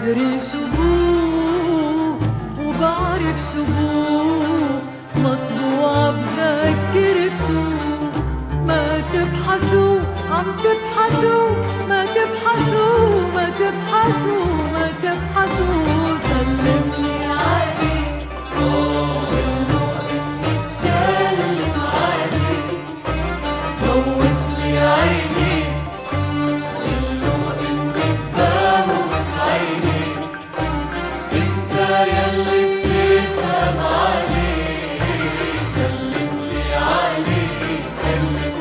بدري شبوه وبعرف شبوه، مطبوع بذاكرته. ما تبحثوا عم تبحثوا، ما تبحثوا ما تبحثوا ما تبحثوا. سلم لي عليك قوله اني بسلم عليك، بوس لي عيني قوله اني ببوس عينيك. انت يلي بتفهم عليك، سلم لي عليك سلم.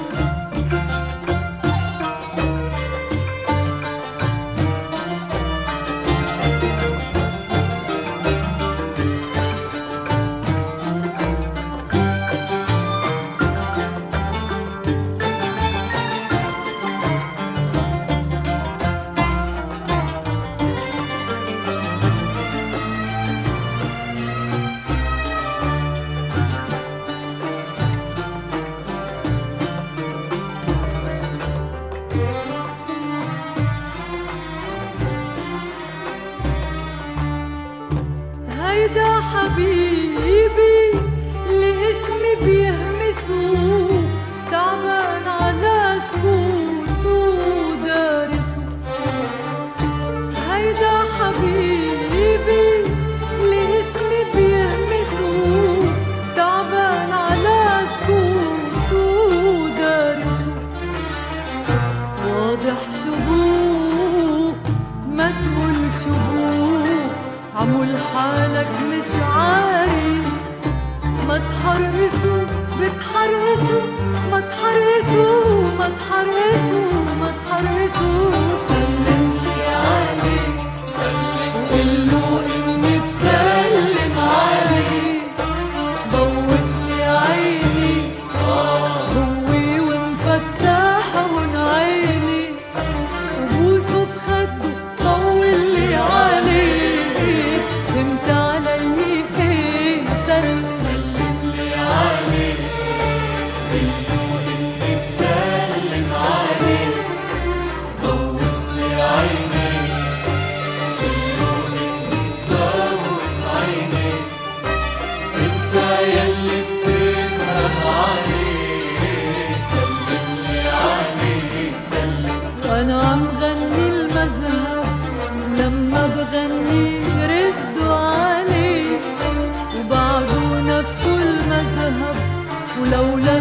هيدا حبيبي اللي اسمي بيهمسه، تعبان على سكوته دارسه. هيدا حبيبي اللي اسمي بيهمسه، تعبان على سكوته دارسه. واضح شبوه ما تقول شبوه، عمول حالك مش عارف. ما تحرقسوا بتحرقسوا، ما تحرقسوا ما تحرقسوا ما تحرقسوا. سلم لي عليك سلم، قله اني بسلم عليك. بوس لي عيني هوي ومفتحون عيني، وبوسه بخده طول لي عليك. فهمت علي ايه؟ سلم لي عليك، قله اني بسلم عليك. بوس لي عيني قله اني ببوس عينيك. انت يلي بتفهم عليك، سلم لي عليك سلم. وانا عم غني المذهب، ولما بغني ردوا عليه، وبعده نفسه المذهب. ولولا